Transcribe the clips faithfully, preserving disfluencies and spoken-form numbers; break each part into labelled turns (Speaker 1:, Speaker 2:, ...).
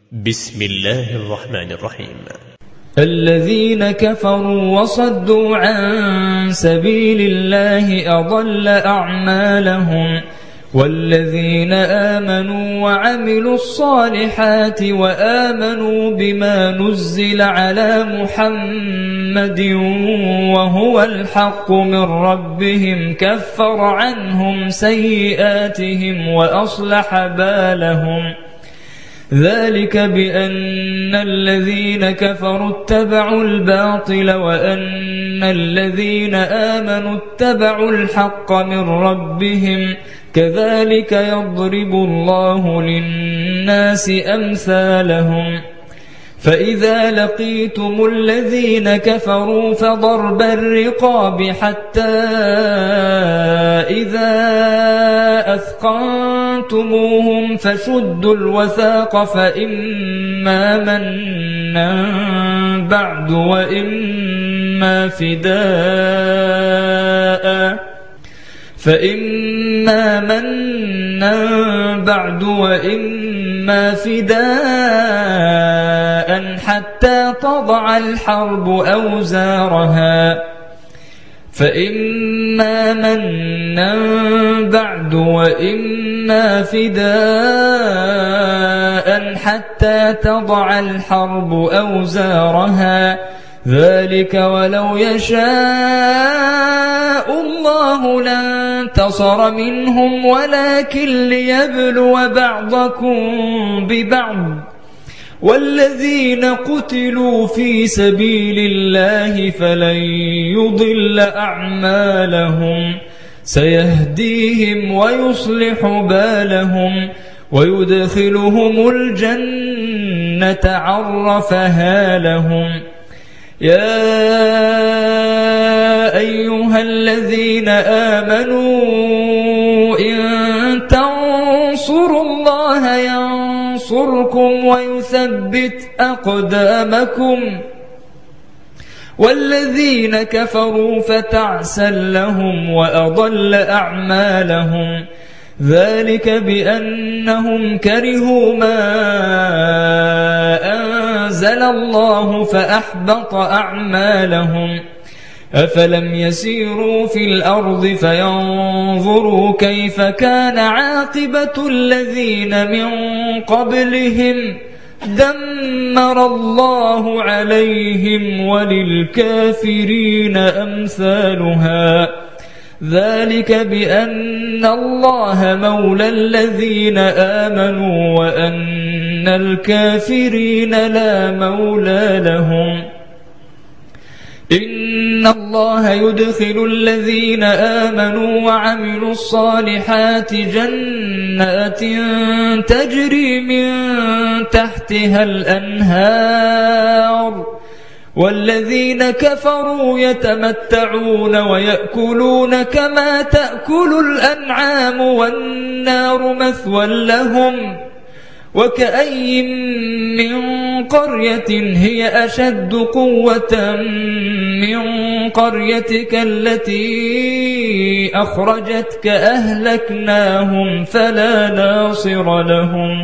Speaker 1: بسم الله الرحمن الرحيم.
Speaker 2: الذين كفروا وصدوا عن سبيل الله أضل أعمالهم، والذين آمنوا وعملوا الصالحات وآمنوا بما نزل على محمد وهو الحق من ربهم كفر عنهم سيئاتهم وأصلح بالهم. ذلك بأن الذين كفروا اتبعوا الباطل وأن الذين آمنوا اتبعوا الحق من ربهم، كذلك يضرب الله للناس أمثالهم. فإذا لقيتم الذين كفروا فضرب الرقاب حتى إذا أثقنتموهم فشدوا الوثاق فإما منا بعد وإما فداء فإما منا بعد وإما فداء حتى تضع الحرب أوزارها فإما منا بعد وإما فداء حتى تضع الحرب أوزارها، ذلك ولو يشاء الله لانتصر منهم ولكن ليبلو بعضكم ببعض، والذين قتلوا في سبيل الله فلن يضل أعمالهم، سيهديهم ويصلح بالهم ويدخلهم الجنة عرفها لهم. يا أيها الذين آمنوا إن تنصروا الله ينصركم ويثبت أقدامكم، والذين كفروا فتعسا لهم وأضل أعمالهم. ذلك بأنهم كرهوا ما أنزل الله فأحبط أعمالهم. أفلم يسيروا في الأرض فينظروا كيف كان عاقبة الذين من قبلهم، دمر الله عليهم وللكافرين أمثالها. ذلك بأن الله مولى الذين آمنوا وأن الكافرين لا مولى لهم. إن الله يدخل الذين آمنوا وعملوا الصالحات جنات تجري من تحتها الأنهار، والذين كفروا يتمتعون ويأكلون كما تأكل الأنعام والنار مثوى لهم. وكأي من قرية هي أشد قوة من قريتك التي أخرجتك أهلكناهم فلا ناصر لهم.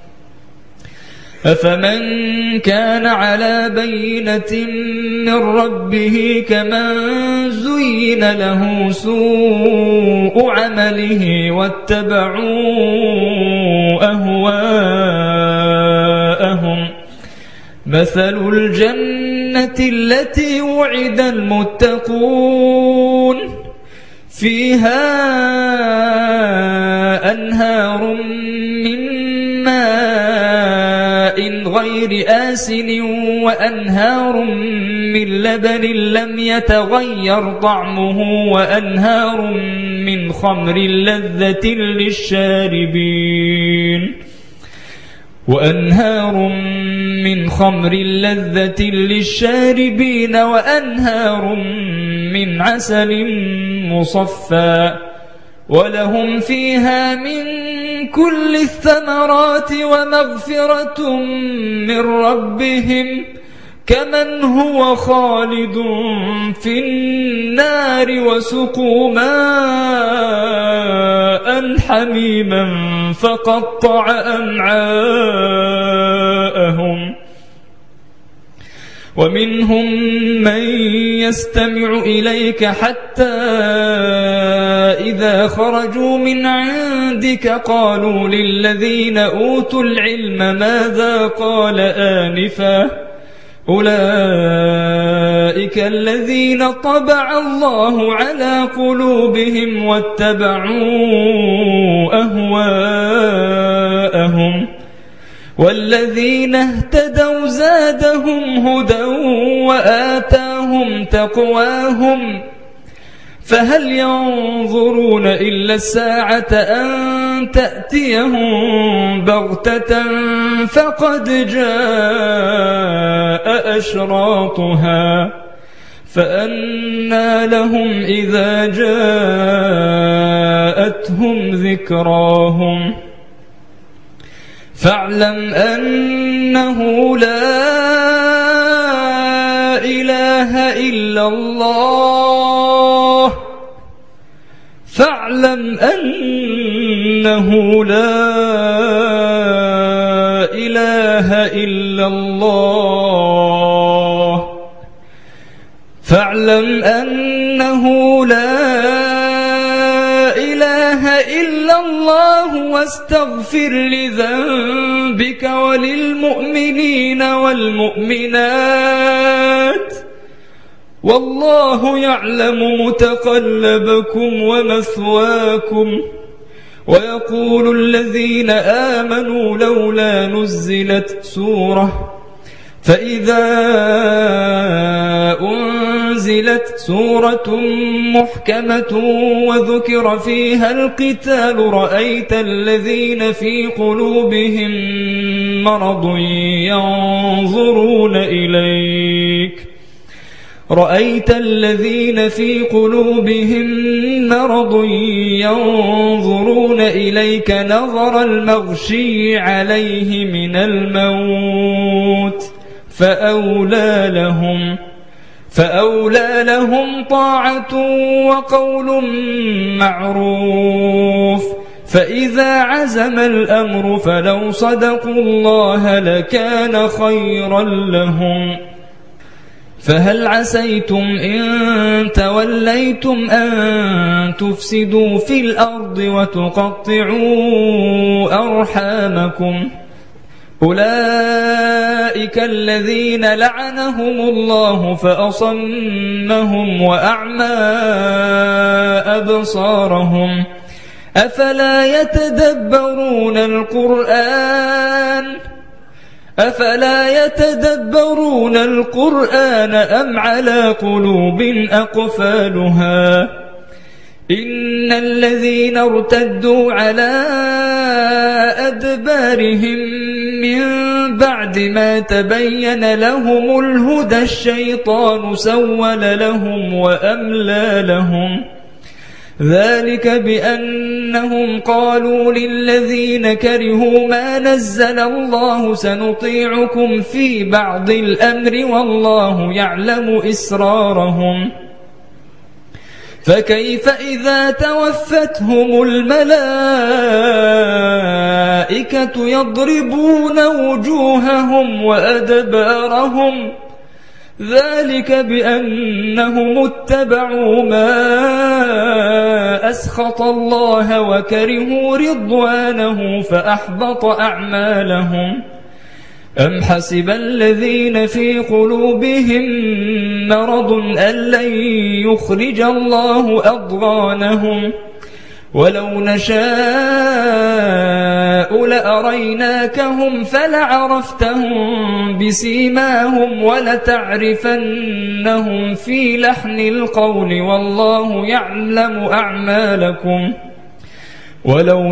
Speaker 2: أفمن كان على بينة من ربه كمن زين له سوء عمله واتبعوا أهواءهم. مثل الجنة التي وعد المتقون فيها أنهار من غير آسن وأنهار من لبن لم يتغير طعمه وأنهار من خمر لذة للشاربين وأنهار من خمر لذة للشاربين وأنهار من عسل مصفى، ولهم فيها من كل الثمرات ومغفرة من ربهم كمن هو خالد في النار وسقوا ماء حميما فقطع أمعاءهم. ومنهم من يستمع إليك حتى إذا خرجوا من عندك قالوا للذين أوتوا العلم ماذا قال آنفا أولئك الذين طبع الله على قلوبهم واتبعوا أهواءهم والذين اهتدوا زادهم هدى وآتاهم تقواهم فهل ينظرون إلا الساعة أن تأتيهم بغتة فقد جاء أشراطها فأنى لهم إذا جاءتهم ذكراهم فاعلم أنه لا إله إلا الله فاعلم أنه لا إله إلا الله فاعلم أنه لا إله إلا الله واستغفر لذنبك وللمؤمنين والمؤمنات والله يعلم متقلبكم ومثواكم ويقول الذين آمنوا لولا نزلت سورة فإذا أنزلت سورة محكمة وذكر فيها القتال رأيت الذين في قلوبهم مرض ينظرون إليك رأيت الذين في قلوبهم مرض ينظرون إليك نظر المغشي عليه من الموت فأولى لهم فأولى لهم طاعة وقول معروف فإذا عزم الأمر فلو صدقوا الله لكان خيرا لهم فهل عسيتم إن توليتم أن تفسدوا في الأرض وتقطعوا أرحامكم أولئك الذين لعنهم الله فأصمهم وأعمى أبصارهم أفلا يتدبرون القرآن أفلا يتدبرون القرآن أم على قلوب أقفالها إن الذين ارتدوا على أدبارهم من بعد ما تبين لهم الهدى الشيطان سول لهم وأملى لهم ذلك بأنهم قالوا للذين كرهوا ما نزل الله سنطيعكم في بعض الأمر والله يعلم إسرارهم فكيف إذا توفتهم الملائكة يضربون وجوههم وأدبارهم ذلك بأنهم اتبعوا ما أسخط الله وكرهوا رضوانه فأحبط أعمالهم أم حسب الذين في قلوبهم مرض أن لن يخرج الله أضغانهم ولو نشاء لأريناكهم فلعرفتهم بسيماهم ولتعرفنهم في لحن القول والله يعلم أعمالكم ولو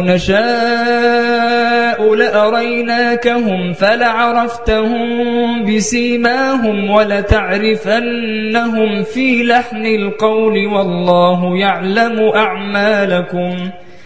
Speaker 2: نشاء لأريناكهم فلعرفتهم بسيماهم ولتعرفنهم في لحن القول والله يعلم أعمالكم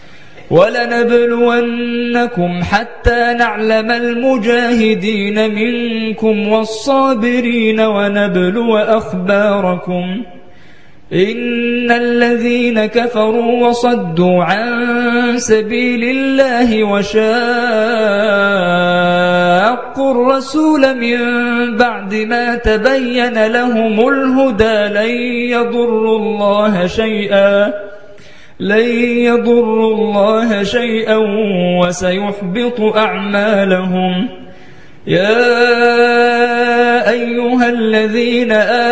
Speaker 2: ولنبلونكم حتى نعلم المجاهدين منكم والصابرين ونبلو أخباركم إن الذين كفروا وصدوا عن سبيل الله وشاقوا وشاقوا الرسول من بعد ما تبين لهم الهدى لن يضروا الله شيئا لن يضروا الله شيئا وسيحبط أعمالهم. يا أيها الذين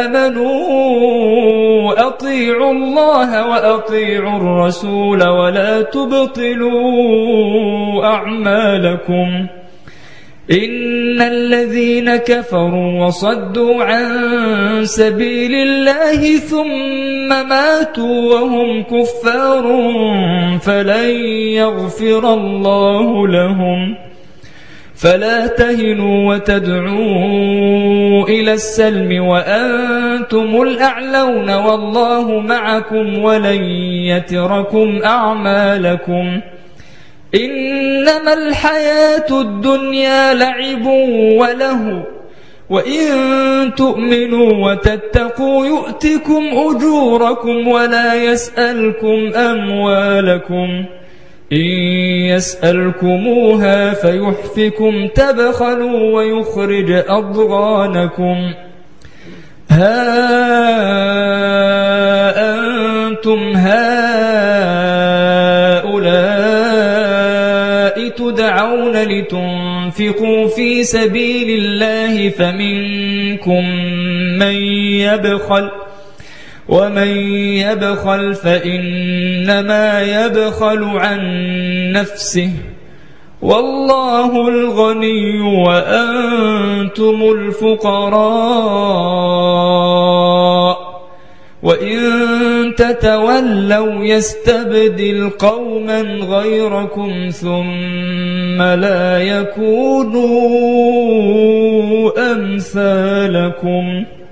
Speaker 2: آمنوا أطيعوا الله وأطيعوا الرسول ولا تبطلوا أعمالكم. إن الذين كفروا وصدوا عن سبيل الله ثم ماتوا وهم كفار فلن يغفر الله لهم. فلا تهنوا وتدعوا إلى السلم وأنتم الأعلون والله معكم ولن يتركم أعمالكم. إنما الحياة الدنيا لعب وله وإن تؤمنوا وتتقوا يؤتكم أجوركم ولا يسألكم أموالكم. إن يسألكموها فيحفكم تبخلوا ويخرج أضغانكم. ها أنتم هؤلاء تدعون لتنفقوا في سبيل الله فمنكم من يبخل ومن يبخل فإنما يبخل عن نفسه والله الغني وأنتم الفقراء وإن تتولوا يستبدل قوما غيركم ثم لا يكونوا أمثالكم.